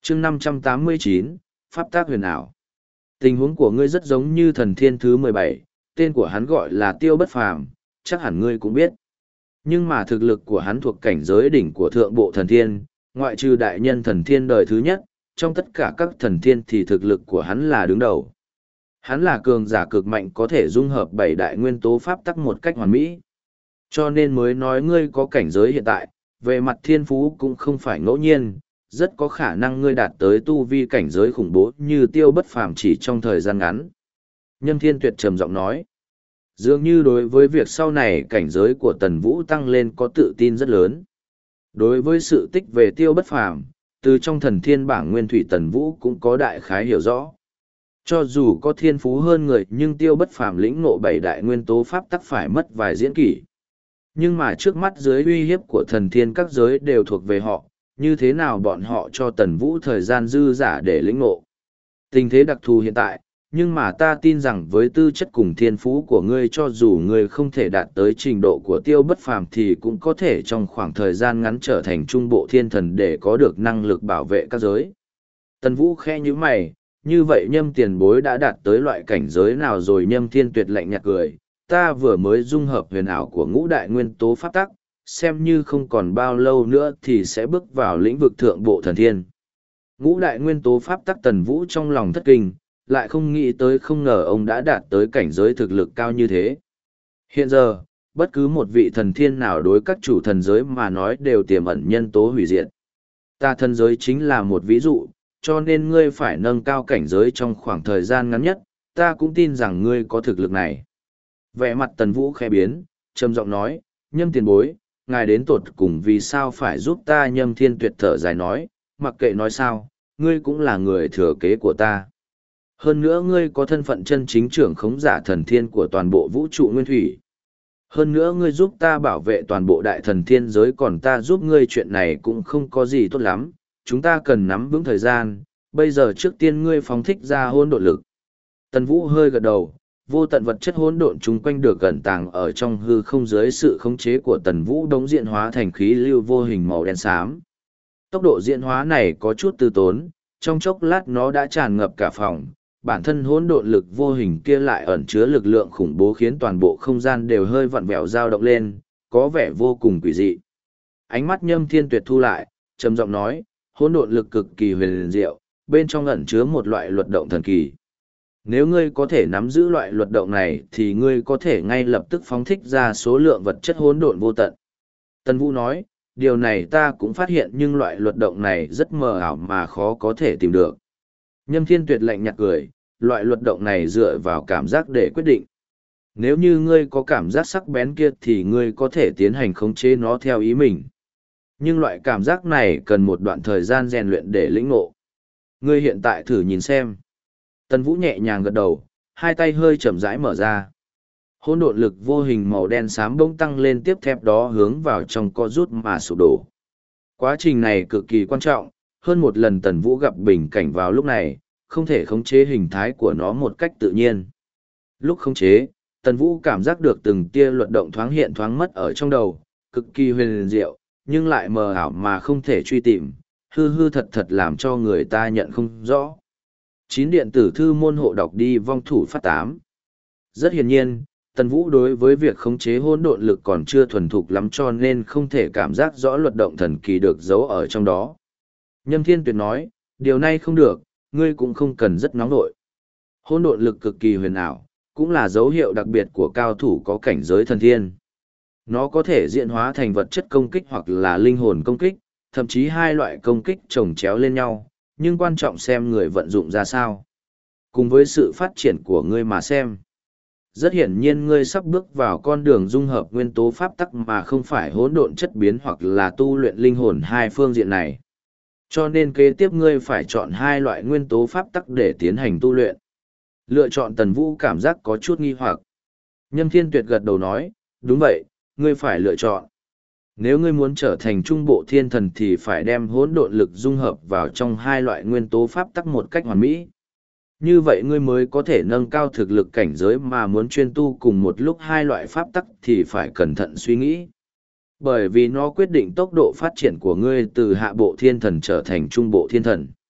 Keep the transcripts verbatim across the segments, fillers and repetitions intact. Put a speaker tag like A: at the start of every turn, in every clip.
A: chương năm trăm tám mươi chín, Pháp tác huyền ảo. Tình huống của ngươi rất giống như thần thiên thứ mười bảy, tên của hắn gọi là Tiêu Bất Phàm, chắc hẳn ngươi cũng biết. Nhưng mà thực lực của hắn thuộc cảnh giới đỉnh của thượng bộ thần thiên, ngoại trừ đại nhân thần thiên đời thứ nhất, trong tất cả các thần thiên thì thực lực của hắn là đứng đầu. Hắn là cường giả cực mạnh có thể dung hợp bảy đại nguyên tố pháp tắc một cách hoàn mỹ. Cho nên mới nói ngươi có cảnh giới hiện tại, về mặt thiên phú cũng không phải ngẫu nhiên, rất có khả năng ngươi đạt tới tu vi cảnh giới khủng bố như Tiêu Bất Phàm chỉ trong thời gian ngắn. Nhâm Thiên Tuyệt trầm giọng nói, dường như đối với việc sau này cảnh giới của Tần Vũ tăng lên có tự tin rất lớn. Đối với sự tích về Tiêu Bất Phàm, từ trong thần thiên bảng nguyên thủy Tần Vũ cũng có đại khái hiểu rõ. Cho dù có thiên phú hơn người nhưng Tiêu Bất Phàm lĩnh ngộ bảy đại nguyên tố pháp tắc phải mất vài diễn kỷ. Nhưng mà trước mắt dưới uy hiếp của thần thiên các giới đều thuộc về họ, như thế nào bọn họ cho Tần Vũ thời gian dư giả để lĩnh ngộ. Tình thế đặc thù hiện tại, nhưng mà ta tin rằng với tư chất cùng thiên phú của ngươi cho dù ngươi không thể đạt tới trình độ của Tiêu Bất Phàm thì cũng có thể trong khoảng thời gian ngắn trở thành trung bộ thiên thần để có được năng lực bảo vệ các giới. Tần Vũ khẽ nhíu mày, như vậy Nhâm tiền bối đã đạt tới loại cảnh giới nào rồi? Nhâm Thiên Tuyệt lạnh nhạt cười, ta vừa mới dung hợp huyền ảo của ngũ đại nguyên tố pháp tắc, xem như không còn bao lâu nữa thì sẽ bước vào lĩnh vực thượng bộ thần thiên. Ngũ đại nguyên tố pháp tắc. Tần Vũ trong lòng thất kinh, lại không nghĩ tới không ngờ ông đã đạt tới cảnh giới thực lực cao như thế. Hiện giờ, bất cứ một vị thần thiên nào đối các chủ thần giới mà nói đều tiềm ẩn nhân tố hủy diệt. Ta thần giới chính là một ví dụ, cho nên ngươi phải nâng cao cảnh giới trong khoảng thời gian ngắn nhất, ta cũng tin rằng ngươi có thực lực này. Vẻ mặt Tần Vũ khẽ biến, trầm giọng nói, Nhâm tiền bối, ngài đến tột cùng vì sao phải giúp ta? Nhâm Thiên Tuyệt thở dài nói, mặc kệ nói sao, ngươi cũng là người thừa kế của ta. Hơn nữa ngươi có thân phận chân chính trưởng khống giả thần thiên của toàn bộ vũ trụ nguyên thủy. Hơn nữa ngươi giúp ta bảo vệ toàn bộ đại thần thiên giới, còn ta giúp ngươi chuyện này cũng không có gì tốt lắm, chúng ta cần nắm vững thời gian, bây giờ trước tiên ngươi phóng thích ra hỗn độn lực. Tần Vũ hơi gật đầu, vô tận vật chất hỗn độn chung quanh được gần tàng ở trong hư không dưới sự khống chế của Tần Vũ đống diễn hóa thành khí lưu vô hình màu đen xám. Tốc độ diễn hóa này có chút tư tốn, trong chốc lát nó đã tràn ngập cả phòng, bản thân hỗn độn lực vô hình kia lại ẩn chứa lực lượng khủng bố khiến toàn bộ không gian đều hơi vặn vẹo dao động lên, có vẻ vô cùng quỷ dị. Ánh mắt Nhâm Thiên Tuyệt thu lại, trầm giọng nói, hỗn độn lực cực kỳ huyền diệu, bên trong ẩn chứa một loại luật động thần kỳ. Nếu ngươi có thể nắm giữ loại luật động này thì ngươi có thể ngay lập tức phóng thích ra số lượng vật chất hỗn độn vô tận. Tần Vũ nói, điều này ta cũng phát hiện nhưng loại luật động này rất mờ ảo mà khó có thể tìm được. Nhâm Thiên Tuyệt lạnh nhạt cười, loại luật động này dựa vào cảm giác để quyết định. Nếu như ngươi có cảm giác sắc bén kia thì ngươi có thể tiến hành khống chế nó theo ý mình. Nhưng loại cảm giác này cần một đoạn thời gian rèn luyện để lĩnh ngộ. Ngươi hiện tại thử nhìn xem. Tần Vũ nhẹ nhàng gật đầu, hai tay hơi chậm rãi mở ra. Hỗn độn lực vô hình màu đen xám bỗng tăng lên, tiếp theo đó hướng vào trong co rút mà sụp đổ. Quá trình này cực kỳ quan trọng, hơn một lần Tần Vũ gặp bình cảnh vào lúc này, không thể khống chế hình thái của nó một cách tự nhiên. Lúc khống chế, Tần Vũ cảm giác được từng tia luật động thoáng hiện thoáng mất ở trong đầu, cực kỳ huyền diệu, nhưng lại mờ ảo mà không thể truy tìm, hư hư thật thật làm cho người ta nhận không rõ. Chín điện tử thư môn hộ đọc đi vong thủ phát tám. Rất hiển nhiên, Tần Vũ đối với việc khống chế hỗn độn lực còn chưa thuần thục lắm cho nên không thể cảm giác rõ luật động thần kỳ được giấu ở trong đó. Nhâm Thiên Tuyệt nói, điều này không được, ngươi cũng không cần rất nóng nội. Hỗn độn lực cực kỳ huyền ảo, cũng là dấu hiệu đặc biệt của cao thủ có cảnh giới thần thiên. Nó có thể diễn hóa thành vật chất công kích hoặc là linh hồn công kích, thậm chí hai loại công kích chồng chéo lên nhau, nhưng quan trọng xem người vận dụng ra sao. Cùng với sự phát triển của ngươi mà xem. Rất hiển nhiên ngươi sắp bước vào con đường dung hợp nguyên tố pháp tắc mà không phải hỗn độn chất biến hoặc là tu luyện linh hồn hai phương diện này. Cho nên kế tiếp ngươi phải chọn hai loại nguyên tố pháp tắc để tiến hành tu luyện. Lựa chọn. Tần Vũ cảm giác có chút nghi hoặc. Nhâm Thiên Tuyệt gật đầu nói, đúng vậy, ngươi phải lựa chọn. Nếu ngươi muốn trở thành trung bộ thiên thần thì phải đem hỗn độn lực dung hợp vào trong hai loại nguyên tố pháp tắc một cách hoàn mỹ. Như vậy ngươi mới có thể nâng cao thực lực cảnh giới, mà muốn chuyên tu cùng một lúc hai loại pháp tắc thì phải cẩn thận suy nghĩ. Bởi vì nó quyết định tốc độ phát triển của ngươi từ hạ bộ thiên thần trở thành trung bộ thiên thần.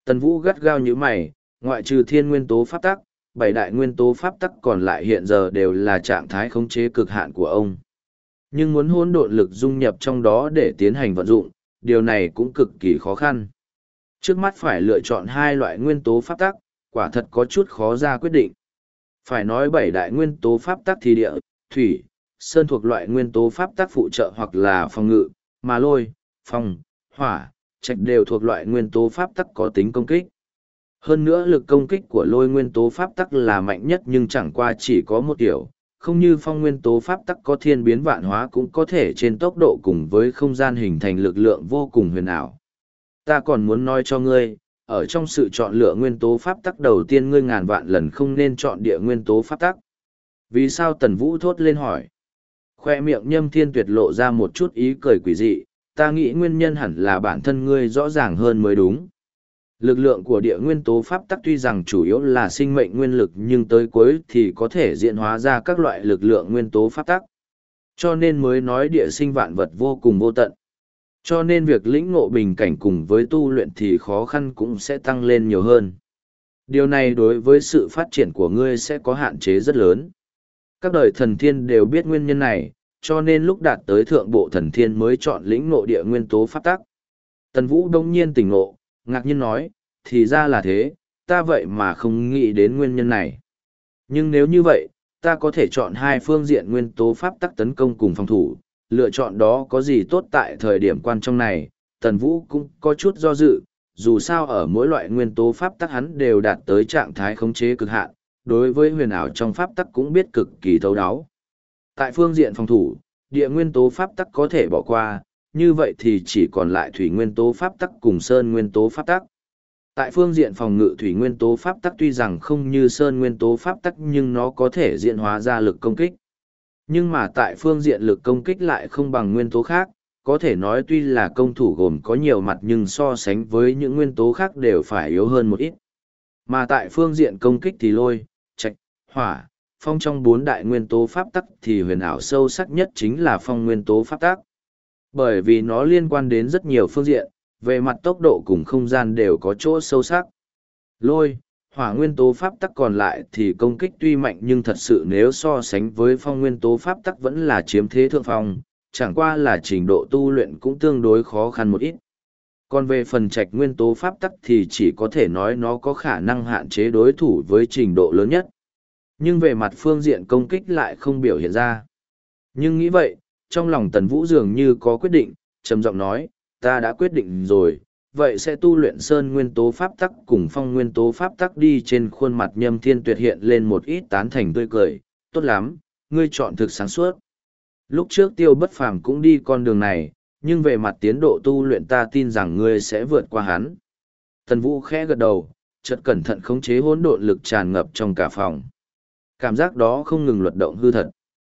A: Tần Vũ gắt gao như mày, ngoại trừ thiên nguyên tố pháp tắc, bảy đại nguyên tố pháp tắc còn lại hiện giờ đều là trạng thái khống chế cực hạn của ông. Nhưng muốn hỗn độn lực dung nhập trong đó để tiến hành vận dụng, điều này cũng cực kỳ khó khăn. Trước mắt phải lựa chọn hai loại nguyên tố pháp tắc, quả thật có chút khó ra quyết định. Phải nói bảy đại nguyên tố pháp tắc thì địa, thủy, sơn thuộc loại nguyên tố pháp tắc phụ trợ hoặc là phòng ngự, mà lôi, phong, hỏa, trạch đều thuộc loại nguyên tố pháp tắc có tính công kích. Hơn nữa lực công kích của lôi nguyên tố pháp tắc là mạnh nhất nhưng chẳng qua chỉ có một kiểu, không như phong nguyên tố pháp tắc có thiên biến vạn hóa cũng có thể trên tốc độ cùng với không gian hình thành lực lượng vô cùng huyền ảo. Ta còn muốn nói cho ngươi, ở trong sự chọn lựa nguyên tố pháp tắc đầu tiên ngươi ngàn vạn lần không nên chọn địa nguyên tố pháp tắc. Vì sao Tần Vũ thốt lên hỏi? Khoe miệng Nhâm Thiên Tuyệt lộ ra một chút ý cười quỷ dị, ta nghĩ nguyên nhân hẳn là bản thân ngươi rõ ràng hơn mới đúng. Lực lượng của địa nguyên tố pháp tắc tuy rằng chủ yếu là sinh mệnh nguyên lực nhưng tới cuối thì có thể diễn hóa ra các loại lực lượng nguyên tố pháp tắc. Cho nên mới nói địa sinh vạn vật vô cùng vô tận. Cho nên việc lĩnh ngộ bình cảnh cùng với tu luyện thì khó khăn cũng sẽ tăng lên nhiều hơn. Điều này đối với sự phát triển của ngươi sẽ có hạn chế rất lớn. Các đời thần thiên đều biết nguyên nhân này, cho nên lúc đạt tới thượng bộ thần thiên mới chọn lĩnh ngộ địa nguyên tố pháp tắc. Tần Vũ đông nhiên tỉnh ngộ, ngạc nhiên nói, thì ra là thế, ta vậy mà không nghĩ đến nguyên nhân này. Nhưng nếu như vậy, ta có thể chọn hai phương diện nguyên tố pháp tắc tấn công cùng phòng thủ, lựa chọn đó có gì tốt tại thời điểm quan trọng này, Tần Vũ cũng có chút do dự, dù sao ở mỗi loại nguyên tố pháp tắc hắn đều đạt tới trạng thái khống chế cực hạn, đối với huyền ảo trong pháp tắc cũng biết cực kỳ thấu đáo. Tại phương diện phòng thủ, địa nguyên tố pháp tắc có thể bỏ qua, như vậy thì chỉ còn lại thủy nguyên tố pháp tắc cùng sơn nguyên tố pháp tắc. Tại phương diện phòng ngự thủy nguyên tố pháp tắc tuy rằng không như sơn nguyên tố pháp tắc nhưng nó có thể diễn hóa ra lực công kích. Nhưng mà tại phương diện lực công kích lại không bằng nguyên tố khác, có thể nói tuy là công thủ gồm có nhiều mặt nhưng so sánh với những nguyên tố khác đều phải yếu hơn một ít. Mà tại phương diện công kích thì lôi, trạch, hỏa, phong trong bốn đại nguyên tố pháp tắc thì huyền ảo sâu sắc nhất chính là phong nguyên tố pháp tắc. Bởi vì nó liên quan đến rất nhiều phương diện, về mặt tốc độ cùng không gian đều có chỗ sâu sắc. Lôi, hỏa nguyên tố pháp tắc còn lại thì công kích tuy mạnh nhưng thật sự nếu so sánh với phong nguyên tố pháp tắc vẫn là chiếm thế thượng phong, chẳng qua là trình độ tu luyện cũng tương đối khó khăn một ít. Còn về phần trạch nguyên tố pháp tắc thì chỉ có thể nói nó có khả năng hạn chế đối thủ với trình độ lớn nhất. Nhưng về mặt phương diện công kích lại không biểu hiện ra. Nhưng nghĩ vậy, trong lòng Tần Vũ dường như có quyết định, trầm giọng nói, ta đã quyết định rồi, vậy sẽ tu luyện sơn nguyên tố pháp tắc cùng phong nguyên tố pháp tắc đi. Trên khuôn mặt Nhâm Thiên Tuyệt hiện lên một ít tán thành tươi cười, tốt lắm, ngươi chọn thực sáng suốt. Lúc trước Tiêu Bất Phàm cũng đi con đường này, nhưng về mặt tiến độ tu luyện ta tin rằng ngươi sẽ vượt qua hắn. Tần Vũ khẽ gật đầu, chợt cẩn thận khống chế hỗn độn lực tràn ngập trong cả phòng. Cảm giác đó không ngừng luật động hư thật.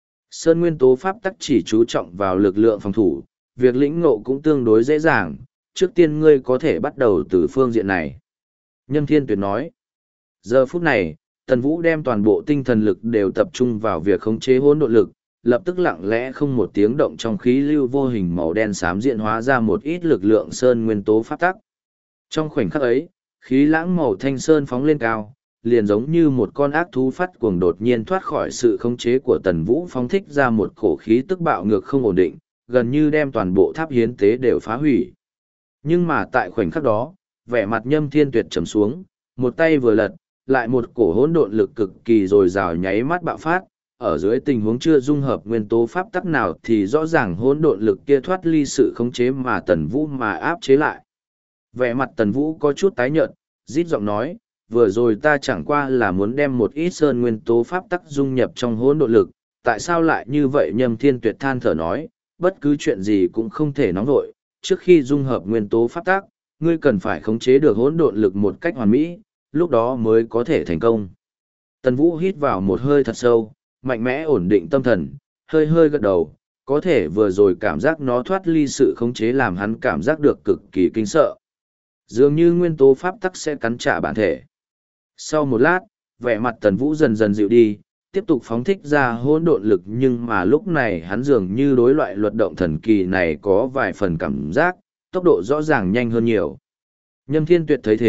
A: Sơn nguyên tố pháp tắc chỉ chú trọng vào lực lượng phòng thủ, việc lĩnh ngộ cũng tương đối dễ dàng, trước tiên ngươi có thể bắt đầu từ phương diện này. Nhâm Thiên Tuyệt nói. Giờ phút này, Tần Vũ đem toàn bộ tinh thần lực đều tập trung vào việc khống chế hỗn độn lực, lập tức lặng lẽ không một tiếng động trong khí lưu vô hình màu đen xám diện hóa ra một ít lực lượng sơn nguyên tố pháp tắc. Trong khoảnh khắc ấy, khí lãng màu thanh sơn phóng lên cao, liền giống như một con ác thú phát cuồng đột nhiên thoát khỏi sự khống chế của Tần Vũ, phóng thích ra một cổ khí tức bạo ngược không ổn định, gần như đem toàn bộ tháp hiến tế đều phá hủy. Nhưng mà tại khoảnh khắc đó, vẻ mặt Nhâm Thiên Tuyệt trầm xuống, một tay vừa lật, lại một cổ hỗn độn lực cực kỳ dồi dào nháy mắt bạo phát, ở dưới tình huống chưa dung hợp nguyên tố pháp tắc nào thì rõ ràng hỗn độn lực kia thoát ly sự khống chế mà Tần Vũ mà áp chế lại. Vẻ mặt Tần Vũ có chút tái nhợt, rít giọng nói, vừa rồi ta chẳng qua là muốn đem một ít sơn nguyên tố pháp tắc dung nhập trong hỗn độn lực, tại sao lại như vậy? Nhâm Thiên Tuyệt than thở nói, bất cứ chuyện gì cũng không thể nóng vội, trước khi dung hợp nguyên tố pháp tắc, ngươi cần phải khống chế được hỗn độn lực một cách hoàn mỹ, lúc đó mới có thể thành công. Tần Vũ hít vào một hơi thật sâu, mạnh mẽ ổn định tâm thần, hơi hơi gật đầu, có thể vừa rồi cảm giác nó thoát ly sự khống chế làm hắn cảm giác được cực kỳ kinh sợ. Dường như nguyên tố pháp tắc sẽ cắn trả bản thể. Sau một lát, vẻ mặt Tần Vũ dần dần dịu đi, tiếp tục phóng thích ra hỗn độn lực, nhưng mà lúc này hắn dường như đối loại luật động thần kỳ này có vài phần cảm giác, tốc độ rõ ràng nhanh hơn nhiều. Nhâm Thiên Tuyệt thấy thế,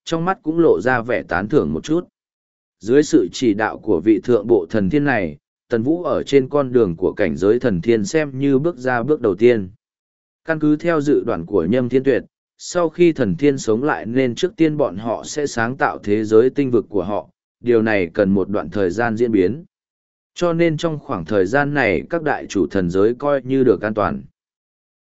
A: trong mắt cũng lộ ra vẻ tán thưởng một chút. Dưới sự chỉ đạo của vị thượng bộ thần thiên này, Tần Vũ ở trên con đường của cảnh giới thần thiên xem như bước ra bước đầu tiên. Căn cứ theo dự đoán của Nhâm Thiên Tuyệt, sau khi thần thiên sống lại nên trước tiên bọn họ sẽ sáng tạo thế giới tinh vực của họ, điều này cần một đoạn thời gian diễn biến. Cho nên trong khoảng thời gian này các đại chủ thần giới coi như được an toàn.